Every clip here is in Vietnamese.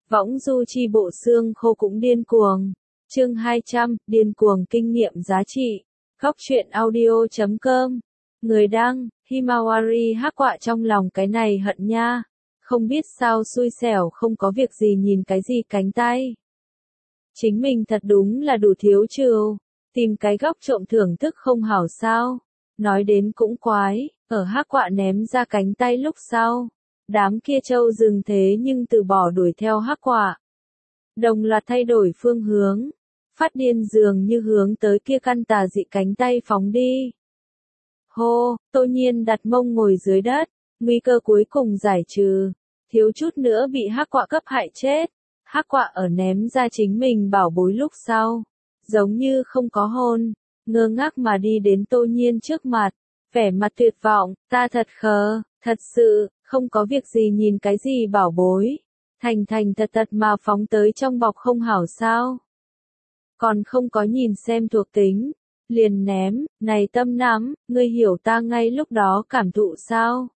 Võng du chi bộ xương khô cũng điên cuồng. Chương 200, điên cuồng kinh nghiệm giá trị. Góc truyện audio.com. Người đăng, Himawari hắc quạ trong lòng cái này hận nha. Không biết sao xui xẻo không có việc gì nhìn cái gì cánh tay. Chính mình thật đúng là đủ thiếu trừu. Tìm cái góc trộm thưởng thức không hảo sao. Nói đến cũng quái, ở hắc quạ ném ra cánh tay lúc sau. Đám kia trâu rừng thế nhưng từ bỏ đuổi theo hắc quạ. Đồng loạt thay đổi phương hướng. Phát điên dường như hướng tới kia căn tà dị cánh tay phóng đi. Hô, Tô Nhiên đặt mông ngồi dưới đất. Nguy cơ cuối cùng giải trừ. Thiếu chút nữa bị hắc quạ cấp hại chết. Hắc quạ ở ném ra chính mình bảo bối lúc sau. Giống như không có hồn. Ngơ ngác mà đi đến Tô Nhiên trước mặt. Vẻ mặt tuyệt vọng, ta thật khờ, thật sự, không có việc gì nhìn cái gì bảo bối. Thành thật mà phóng tới trong bọc không hảo sao. Còn không có nhìn xem thuộc tính. Liền ném, này tâm nắm, ngươi hiểu ta ngay lúc đó cảm thụ sao?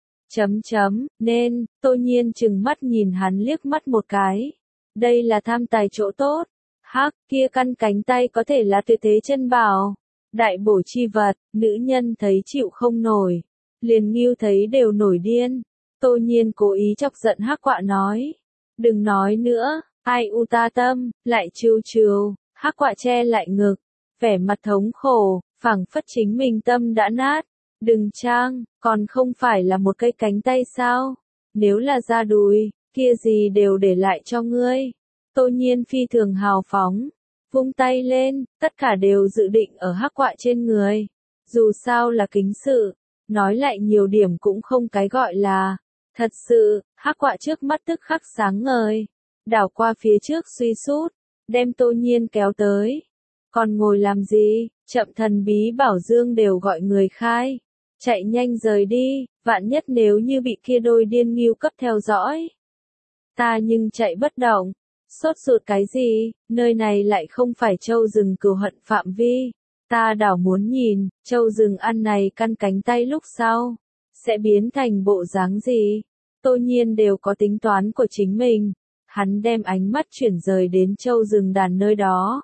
Nên, Tô Nhiên chừng mắt nhìn hắn liếc mắt một cái. Đây là tham tài chỗ tốt. Hắc, kia căn cánh tay có thể là tuyệt thế chân bảo. Đại bổ chi vật, nữ nhân thấy chịu không nổi. Liền Ngưu thấy đều nổi điên. Tô Nhiên cố ý chọc giận hắc quạ nói. Đừng nói nữa, ai u ta tâm, lại trêu. Hắc quạ che lại ngực. Vẻ mặt thống khổ, phảng phất chính mình tâm đã nát. Đừng trang, còn không phải là một cây cánh tay sao? Nếu là da đùi, kia gì đều để lại cho ngươi. Tô Nhiên phi thường hào phóng. Vung tay lên, tất cả đều dự định ở hắc quạ trên người. Dù sao là kính sự, nói lại nhiều điểm cũng không cái gọi là. Thật sự, hắc quạ trước mắt tức khắc sáng ngời. Đảo qua phía trước suy sút, đem Tô Nhiên kéo tới. Còn ngồi làm gì, chậm thần bí bảo dương đều gọi người khai. Chạy nhanh rời đi, vạn nhất nếu như bị kia đôi điên Ngưu cấp theo dõi. Ta nhưng chạy bất động. Sốt ruột cái gì, nơi này lại không phải châu rừng cừu hận phạm vi. Ta đảo muốn nhìn, châu rừng ăn này căn cánh tay lúc sau. Sẽ biến thành bộ dáng gì? Tô Nhiên đều có tính toán của chính mình. Hắn đem ánh mắt chuyển rời đến châu rừng đàn nơi đó.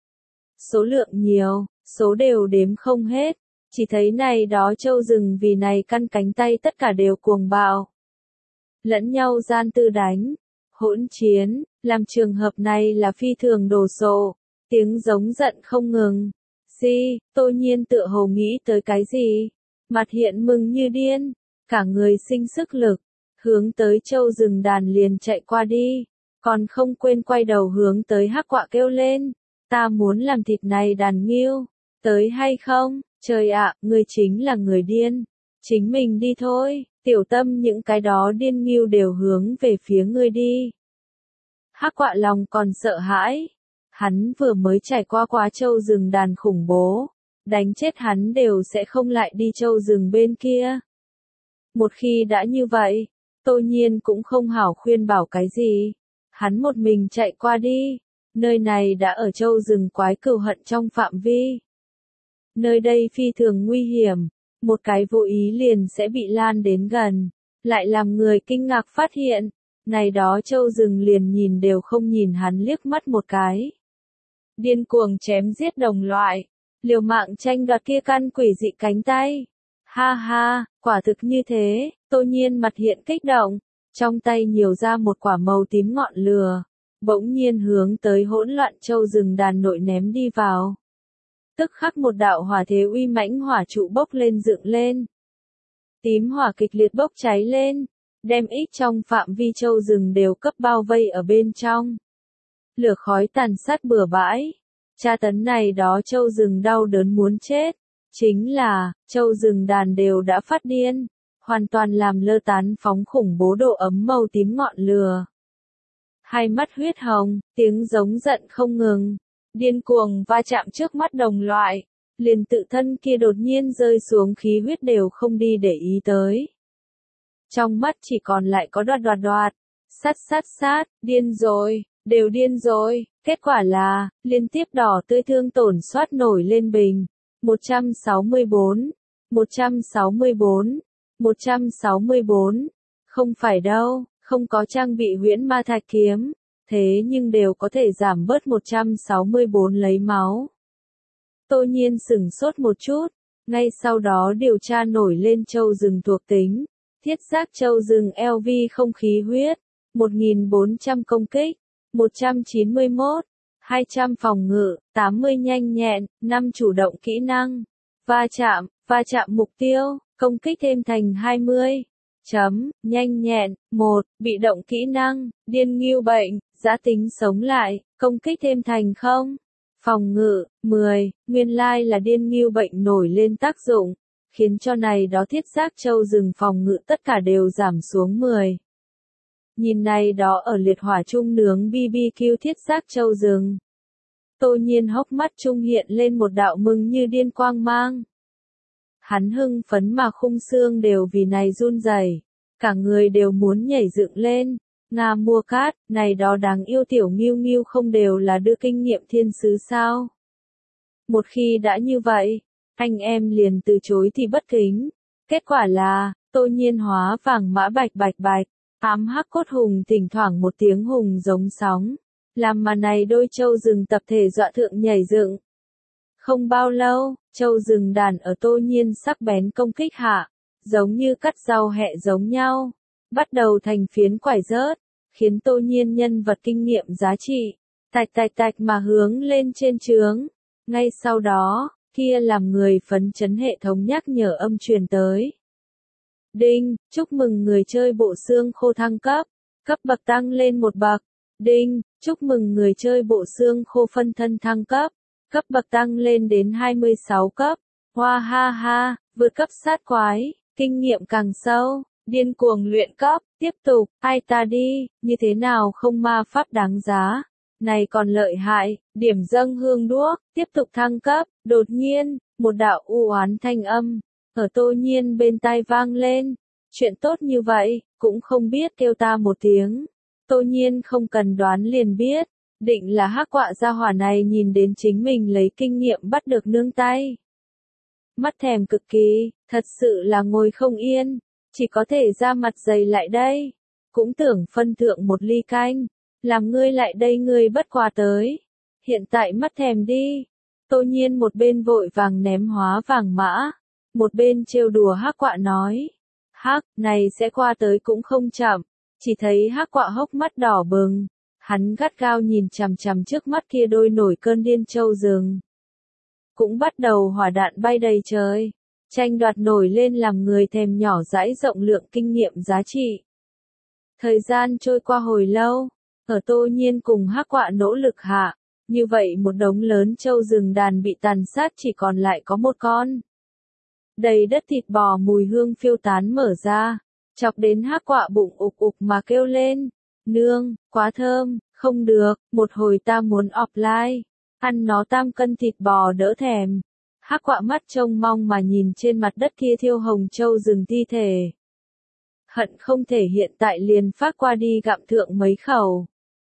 Số lượng nhiều, số đều đếm không hết. Chỉ thấy này đó châu rừng vì này căn cánh tay tất cả đều cuồng bạo. Lẫn nhau gian tư đánh. Hỗn chiến, làm trường hợp này là phi thường đồ sộ. Tiếng giống giận không ngừng. Tô Nhiên tựa hồ nghĩ tới cái gì? Mặt hiện mừng như điên. Cả người sinh sức lực. Hướng tới châu rừng đàn liền chạy qua đi. Còn không quên quay đầu hướng tới hắc quạ kêu lên. Ta muốn làm thịt này đàn Ngưu. Tới hay không? Trời ạ, ngươi chính là người điên. Chính mình đi thôi. Tiểu tâm những cái đó điên Ngưu đều hướng về phía ngươi đi. Hắc quạ lòng còn sợ hãi. Hắn vừa mới trải qua quá châu rừng đàn khủng bố. Đánh chết hắn đều sẽ không lại đi châu rừng bên kia. Một khi đã như vậy, Tô Nhiên cũng không hảo khuyên bảo cái gì. Hắn một mình chạy qua đi. Nơi này đã ở châu rừng quái cừu hận trong phạm vi. Nơi đây phi thường nguy hiểm. Một cái vô ý liền sẽ bị lan đến gần. Lại làm người kinh ngạc phát hiện. Này đó châu rừng liền nhìn đều không nhìn hắn liếc mắt một cái. Điên cuồng chém giết đồng loại. Liều mạng tranh đoạt kia căn quỷ dị cánh tay. Ha ha, quả thực như thế. Tô Nhiên mặt hiện kích động. Trong tay nhiều ra một quả màu tím ngọn lửa. Bỗng nhiên hướng tới hỗn loạn châu rừng đàn nội ném đi vào. Tức khắc một đạo hỏa thế uy mãnh hỏa trụ bốc lên dựng lên. Tím hỏa kịch liệt bốc cháy lên, đem ít trong phạm vi châu rừng đều cấp bao vây ở bên trong. Lửa khói tàn sát bừa bãi. Tra tấn này đó châu rừng đau đớn muốn chết. Chính là, châu rừng đàn đều đã phát điên. Hoàn toàn làm lơ tán phóng khủng bố độ ấm màu tím ngọn lửa. Hai mắt huyết hồng, tiếng giống giận không ngừng. Điên cuồng va chạm trước mắt đồng loại. Liền tự thân kia đột nhiên rơi xuống khí huyết đều không đi để ý tới. Trong mắt chỉ còn lại có đoạt. Sát, điên rồi, đều điên rồi. Kết quả là, liên tiếp đỏ tươi thương tổn soát nổi lên bình. 164, 164. Không phải đâu, không có trang bị huyễn ma thạch kiếm. thế nhưng đều có thể giảm bớt 164 lấy máu. Tô Nhiên sửng sốt một chút, ngay sau đó điều tra nổi lên châu rừng thuộc tính. Thiết giáp châu rừng LV không khí huyết, 1400 công kích, 191, 200 phòng ngự, 80 nhanh nhẹn, 5 chủ động kỹ năng, va chạm mục tiêu, công kích thêm thành 20. Nhanh nhẹn, 1, bị động kỹ năng, điên ngưu bệnh, giã tính sống lại, công kích thêm thành 0. Phòng ngự, 10, nguyên lai là điên ngưu bệnh nổi lên tác dụng, khiến cho này đó thiết giáp châu rừng phòng ngự tất cả đều giảm xuống 10. Nhìn này đó ở liệt hỏa trung nướng BBQ thiết giáp châu rừng. Tô Nhiên hốc mắt trung hiện lên một đạo mừng như điên quang mang. Hắn hưng phấn mà khung xương đều vì này run rẩy, cả người đều muốn nhảy dựng lên. Nga mua cát, này đó đáng yêu tiểu Nghiêu Nghiêu không đều là đưa kinh nghiệm thiên sứ sao? Một khi đã như vậy, anh em liền từ chối thì bất kính. Kết quả là, Tô Nhiên hóa vàng mã bạch bạch, ám hắc cốt hùng thỉnh thoảng một tiếng hùng giống sóng, làm mà này đôi châu rừng tập thể dọa thượng nhảy dựng. Không bao lâu, châu rừng đàn ở Tô Nhiên sắc bén công kích hạ, giống như cắt rau hẹ giống nhau, bắt đầu thành phiến quải rớt, khiến Tô Nhiên nhân vật kinh nghiệm giá trị, tạch mà hướng lên trên trướng. Ngay sau đó, kia làm người phấn chấn hệ thống nhắc nhở âm truyền tới. Đinh, chúc mừng người chơi bộ xương khô thăng cấp bậc tăng lên một bậc. Đinh, chúc mừng người chơi bộ xương khô phân thân thăng cấp bậc tăng lên đến 26 cấp. Hoa ha ha, vượt cấp sát quái, kinh nghiệm càng sâu, điên cuồng luyện cấp, tiếp tục, ai ta đi, như thế nào không ma pháp đáng giá. Này còn lợi hại, điểm dâng hương đuốc, tiếp tục thăng cấp, đột nhiên, một đạo u oán thanh âm, ở Tô Nhiên bên tai vang lên. Chuyện tốt như vậy, cũng không biết kêu ta một tiếng. Tô Nhiên không cần đoán liền biết, định là hắc quạ gia hỏa này nhìn đến chính mình lấy kinh nghiệm bắt được nương tay. Mắt thèm cực kỳ, thật sự là ngồi không yên, chỉ có thể ra mặt dày lại đây. Cũng tưởng phân thượng một ly canh, làm ngươi lại đây ngươi bất quà tới. Hiện tại mắt thèm đi. Tô Nhiên một bên vội vàng ném hóa vàng mã, một bên trêu đùa hắc quạ nói. Hắc, này sẽ qua tới cũng không chậm. Chỉ thấy hắc quạ hốc mắt đỏ bừng, hắn gắt gao nhìn chằm chằm trước mắt kia đôi nổi cơn điên châu rừng. Cũng bắt đầu hỏa đạn bay đầy trời, tranh đoạt nổi lên làm người thèm nhỏ dãi rộng lượng kinh nghiệm giá trị. Thời gian trôi qua hồi lâu, ở Tô Nhiên cùng hắc quạ nỗ lực hạ, như vậy một đống lớn châu rừng đàn bị tàn sát chỉ còn lại có một con. Đầy đất thịt bò mùi hương phiêu tán mở ra, chọc đến hắc quạ bụng ục ục mà kêu lên. Nương, quá thơm, không được, một hồi ta muốn offline, ăn nó 3 cân thịt bò đỡ thèm. Hắc quạ mắt trông mong mà nhìn trên mặt đất kia thiêu hồng châu rừng thi thể. Hận không thể hiện tại liền phát qua đi gặm thượng mấy khẩu.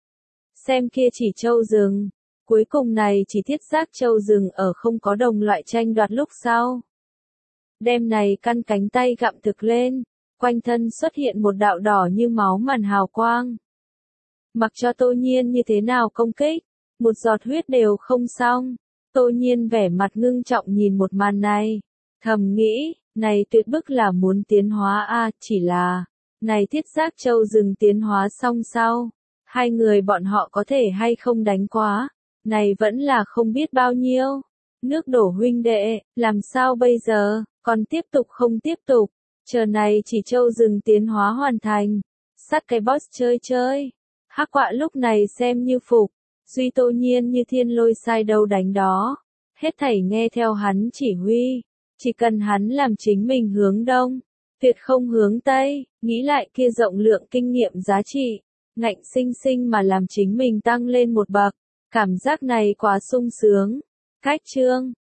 Xem kia chỉ châu rừng, cuối cùng này chỉ thiết giác châu rừng ở không có đồng loại tranh đoạt lúc sau. Đem này căn cánh tay gặm thực lên, quanh thân xuất hiện một đạo đỏ như máu màn hào quang. Mặc cho Tô Nhiên như thế nào công kích, một giọt huyết đều không xong. Tô Nhiên vẻ mặt ngưng trọng nhìn một màn này, thầm nghĩ, này tuyệt bức là muốn tiến hóa a, chỉ là, này thiết giác châu rừng tiến hóa xong sau, hai người bọn họ có thể hay không đánh quá, này vẫn là không biết bao nhiêu. Nước đổ huynh đệ, làm sao bây giờ, còn tiếp tục không tiếp tục, chờ này chỉ châu rừng tiến hóa hoàn thành, sát cái boss chơi. Hắc quạ lúc này xem như phục, duy Tô Nhiên như thiên lôi sai đâu đánh đó, hết thảy nghe theo hắn chỉ huy, chỉ cần hắn làm chính mình hướng đông, tuyệt không hướng tây, nghĩ lại kia rộng lượng kinh nghiệm giá trị, ngạnh sinh sinh mà làm chính mình tăng lên một bậc, cảm giác này quá sung sướng. Cách chương